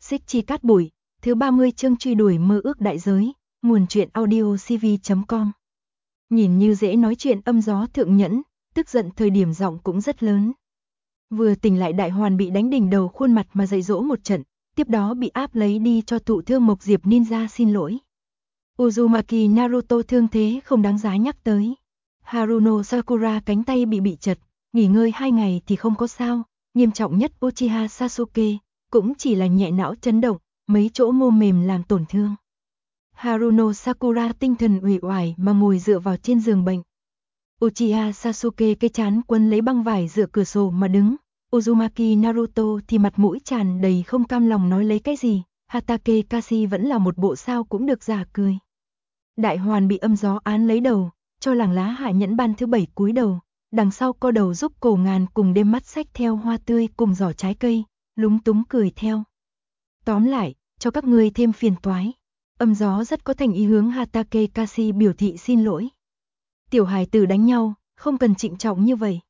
Xích Chi Cát Bụi, thứ 30 chương truy đuổi mơ ước đại giới, nguồn truyện audio cv.com. Nhìn như dễ nói chuyện âm gió thượng nhẫn, tức giận thời điểm giọng cũng rất lớn. Vừa tỉnh lại Đại Hoàn bị đánh đỉnh đầu khuôn mặt mà dạy dỗ một trận, tiếp đó bị áp lấy đi cho thụ thương Mộc Diệp Ninja xin lỗi. Uzumaki Naruto thương thế không đáng giá nhắc tới. Haruno Sakura cánh tay bị chật, nghỉ ngơi 2 ngày thì không có sao, nghiêm trọng nhất Uchiha Sasuke cũng chỉ là nhẹ não chấn động, mấy chỗ mô mềm làm tổn thương. Haruno Sakura tinh thần uể oải mà ngồi dựa vào trên giường bệnh. Uchiha Sasuke cái chán quấn lấy băng vải dựa cửa sổ mà đứng. Uzumaki Naruto thì mặt mũi tràn đầy không cam lòng nói lấy cái gì. Hatake Kashi vẫn là một bộ sao cũng được giả cười. Đại Hoàn bị âm gió án lấy đầu, cho làng lá hạ nhẫn ban thứ 7 cúi đầu. Đằng sau co đầu giúp cổ ngàn cùng đêm mắt xách theo hoa tươi cùng giỏ trái cây, lúng túng cười theo. Tóm lại, cho các ngươi thêm phiền toái. Âm gió rất có thành ý hướng Hatake Kashi biểu thị xin lỗi. Tiểu hài tử đánh nhau, không cần trịnh trọng như vậy.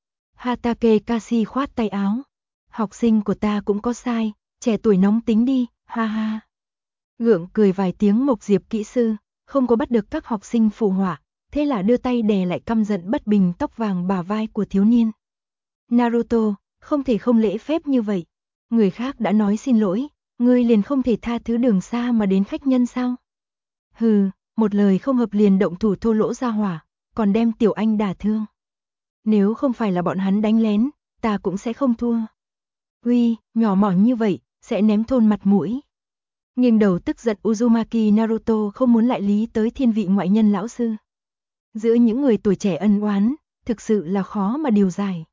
Hatake Kashi khoát tay áo. Học sinh của ta cũng có sai, trẻ tuổi nóng tính đi, ha ha. Gượng cười vài tiếng Mộc Diệp kỹ sư, không có bắt được các học sinh phụ họa, thế là đưa tay đè lại căm giận bất bình tóc vàng bả vai của thiếu niên. Naruto, không thể không lễ phép như vậy. Người khác đã nói xin lỗi, ngươi liền không thể tha thứ đường xa mà đến khách nhân sao? Hừ, một lời không hợp liền động thủ thô lỗ ra hỏa, còn đem tiểu anh đả thương. Nếu không phải là bọn hắn đánh lén, ta cũng sẽ không thua. Uy, nhỏ mọn như vậy, sẽ ném thôn mặt mũi. Nghiêng đầu tức giận Uzumaki Naruto không muốn lại lý tới thiên vị ngoại nhân lão sư. Giữa những người tuổi trẻ ân oán, thực sự là khó mà điều giải.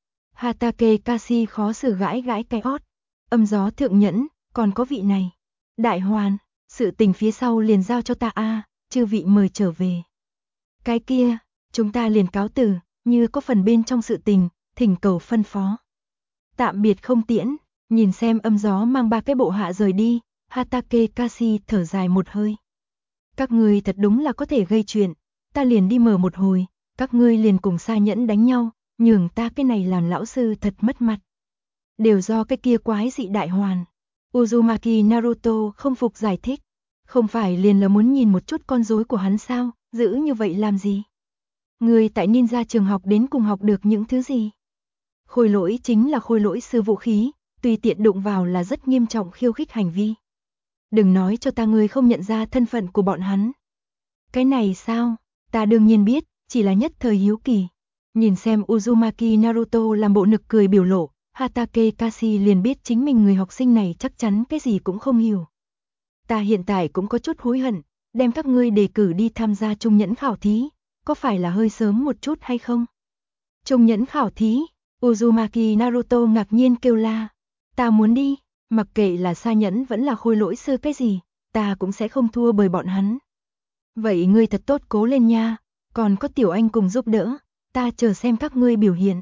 Hatake Kashi khó xử gãi cái ót. Âm gió thượng nhẫn, còn có vị này. Đại Hoàn, sự tình phía sau liền giao cho ta chư vị mời trở về. Cái kia, chúng ta liền cáo từ, như có phần bên trong sự tình, thỉnh cầu phân phó. Tạm biệt không tiễn, nhìn xem âm gió mang 3 cái bộ hạ rời đi, Hatake Kashi thở dài một hơi. Các ngươi thật đúng là có thể gây chuyện, ta liền đi mở một hồi, các ngươi liền cùng Sa Nhẫn đánh nhau, nhường ta cái này làm lão sư thật mất mặt. Đều do cái kia quái dị Đại Hoàn. Uzumaki Naruto không phục giải thích, không phải liền là muốn nhìn một chút con rối của hắn sao, giữ như vậy làm gì? Người tại ninja trường học đến cùng học được những thứ gì? Khôi lỗi chính là khôi lỗi sư vũ khí, tùy tiện đụng vào là rất nghiêm trọng khiêu khích hành vi. Đừng nói cho ta ngươi không nhận ra thân phận của bọn hắn. Cái này sao? Ta đương nhiên biết, chỉ là nhất thời hiếu kỳ. Nhìn xem Uzumaki Naruto làm bộ nực cười biểu lộ, Hatake Kashi liền biết chính mình người học sinh này chắc chắn cái gì cũng không hiểu. Ta hiện tại cũng có chút hối hận, đem các ngươi đề cử đi tham gia trung nhẫn khảo thí, có phải là hơi sớm một chút hay không? Trung nhẫn khảo thí, Uzumaki Naruto ngạc nhiên kêu la. Ta muốn đi, mặc kệ là Sa Nhẫn vẫn là khôi lỗi sư cái gì, ta cũng sẽ không thua bởi bọn hắn. Vậy ngươi thật tốt cố lên nha, còn có tiểu anh cùng giúp đỡ, ta chờ xem các ngươi biểu hiện.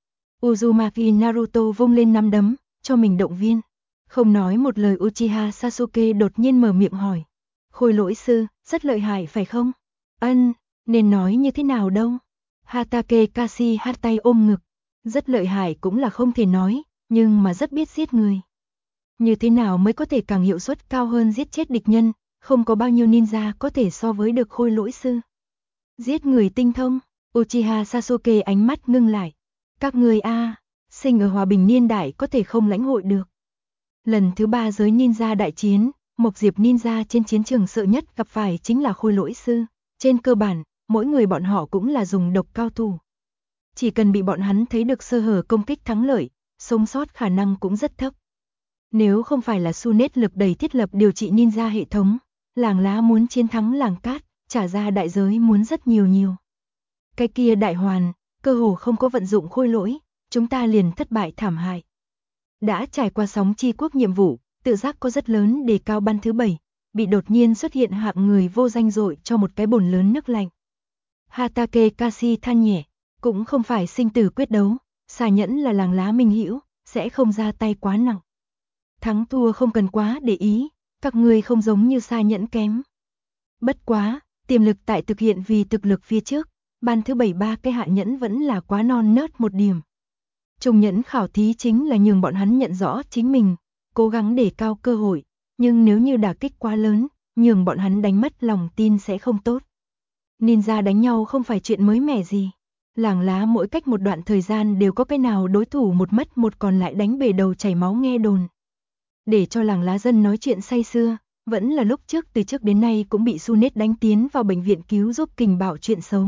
Uzumaki Naruto vung lên nắm đấm, cho mình động viên. Không nói một lời Uchiha Sasuke đột nhiên mở miệng hỏi. Khôi lỗi sư, rất lợi hại phải không? Ân, nên nói như thế nào đâu? Hatake Kashi hát tay ôm ngực. Rất lợi hại cũng là không thể nói, nhưng mà rất biết giết người. Như thế nào mới có thể càng hiệu suất cao hơn giết chết địch nhân, không có bao nhiêu ninja có thể so với được khôi lỗi sư. Giết người tinh thông, Uchiha Sasuke ánh mắt ngưng lại. Các người sinh ở hòa bình niên đại có thể không lãnh hội được. Lần thứ 3 giới ninja đại chiến, Mộc Diệp Ninja trên chiến trường sợ nhất gặp phải chính là khôi lỗi sư. Trên cơ bản, mỗi người bọn họ cũng là dùng độc cao thủ. Chỉ cần bị bọn hắn thấy được sơ hở công kích thắng lợi, sống sót khả năng cũng rất thấp. Nếu không phải là Sunet lực đầy thiết lập điều trị ninja hệ thống, làng lá muốn chiến thắng làng cát, trả ra đại giới muốn rất nhiều. Cái kia Đại Hoàn, cơ hồ không có vận dụng khôi lỗi, chúng ta liền thất bại thảm hại. Đã trải qua sóng chi quốc nhiệm vụ, tự giác có rất lớn đề cao ban thứ 7, bị đột nhiên xuất hiện hạng người vô danh dội cho một cái bồn lớn nước lạnh. Hatake Kashi than nhẹ, cũng không phải sinh tử quyết đấu, Sa Nhẫn là làng lá minh hữu, sẽ không ra tay quá nặng. Thắng thua không cần quá để ý, các ngươi không giống như Sa Nhẫn kém. Bất quá, tiềm lực tại thực hiện vì thực lực phía trước, ban thứ 7 3 cái hạ nhẫn vẫn là quá non nớt một điểm. Trung nhẫn khảo thí chính là nhường bọn hắn nhận rõ chính mình, cố gắng để cao cơ hội, nhưng nếu như đả kích quá lớn, nhường bọn hắn đánh mất lòng tin sẽ không tốt. Ninja đánh nhau không phải chuyện mới mẻ gì. Làng lá mỗi cách một đoạn thời gian đều có cái nào đối thủ một mất một còn lại đánh bể đầu chảy máu nghe đồn. Để cho làng lá dân nói chuyện say sưa, vẫn là lúc trước từ trước đến nay cũng bị Sunet đánh tiến vào bệnh viện cứu giúp kình bảo chuyện xấu.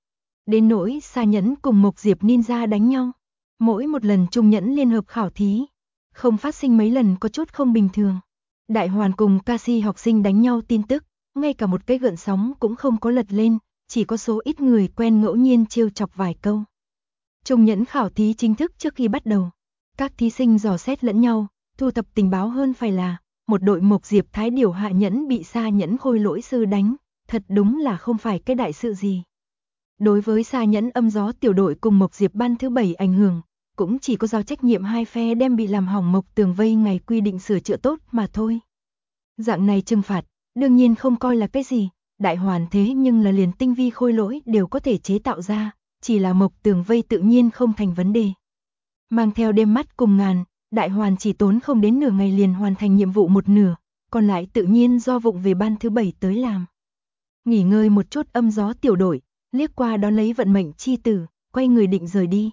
Đến nỗi Sa Nhẫn cùng Mộc Diệp Ninja đánh nhau, mỗi một lần Trung Nhẫn liên hợp khảo thí, không phát sinh mấy lần có chút không bình thường. Đại Hoàn cùng Cassie học sinh đánh nhau tin tức, ngay cả một cái gợn sóng cũng không có lật lên, chỉ có số ít người quen ngẫu nhiên trêu chọc vài câu. Trung Nhẫn khảo thí chính thức trước khi bắt đầu, các thí sinh dò xét lẫn nhau, thu thập tình báo hơn phải là một đội Mộc Diệp Thái Điểu Hạ Nhẫn bị Sa Nhẫn Khôi Lỗi sư đánh, thật đúng là không phải cái đại sự gì. Đối với Sa Nhẫn Âm Gió tiểu đội cùng Mộc Diệp ban thứ 7 ảnh hưởng, cũng chỉ có giao trách nhiệm hai phe đem bị làm hỏng mộc tường vây ngày quy định sửa chữa tốt mà thôi. Dạng này trừng phạt, đương nhiên không coi là cái gì, Đại Hoàn thế nhưng là liền tinh vi khôi lỗi đều có thể chế tạo ra, chỉ là mộc tường vây tự nhiên không thành vấn đề. Mang theo đêm mắt cùng ngàn, Đại Hoàn chỉ tốn không đến nửa ngày liền hoàn thành nhiệm vụ một nửa, còn lại tự nhiên do vụng về ban thứ 7 tới làm. Nghỉ ngơi một chút Âm Gió tiểu đội, liếc qua đón lấy vận mệnh chi tử, quay người định rời đi.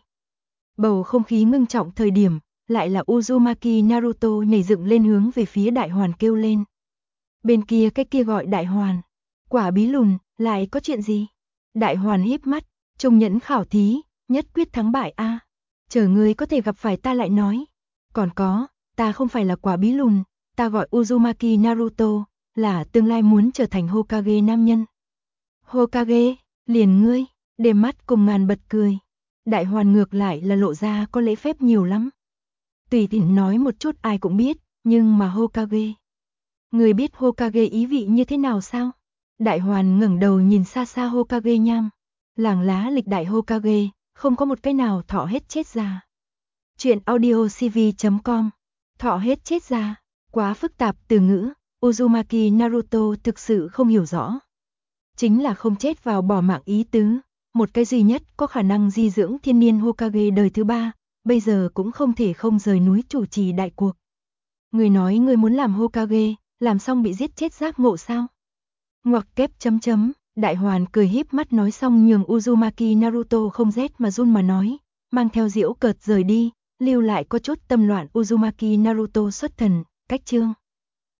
Bầu không khí ngưng trọng thời điểm, lại là Uzumaki Naruto nhảy dựng lên hướng về phía Đại Hoàn kêu lên. Bên kia cái kia gọi Đại Hoàn, quả bí lùn, lại có chuyện gì? Đại Hoàn híp mắt, Trung Nhẫn khảo thí, nhất quyết thắng bại a. Chờ ngươi có thể gặp phải ta lại nói. Còn có, ta không phải là quả bí lùn, ta gọi Uzumaki Naruto, là tương lai muốn trở thành Hokage nam nhân. Hokage, liền ngươi, đêm mắt cùng ngàn bật cười. Đại Hoàn ngược lại là lộ ra có lễ phép nhiều lắm. Tùy tiện nói một chút ai cũng biết, nhưng mà Hokage. Người biết Hokage ý vị như thế nào sao? Đại Hoàn ngẩng đầu nhìn xa xa Hokage nham. Làng lá lịch đại Hokage, không có một cái nào thọ hết chết già. Chuyện audiocv.com. Thọ hết chết già, quá phức tạp từ ngữ, Uzumaki Naruto thực sự không hiểu rõ. Chính là không chết vào bỏ mạng ý tứ, một cái duy nhất có khả năng di dưỡng thiên niên Hokage đời thứ 3, bây giờ cũng không thể không rời núi chủ trì đại cuộc. Người nói người muốn làm Hokage, làm xong bị giết chết giác ngộ sao? Ngoặc kép chấm chấm, Đại Hoàn cười híp mắt nói xong nhường Uzumaki Naruto không rét mà run mà nói, mang theo giễu cợt rời đi, lưu lại có chút tâm loạn Uzumaki Naruto xuất thần, cách chương.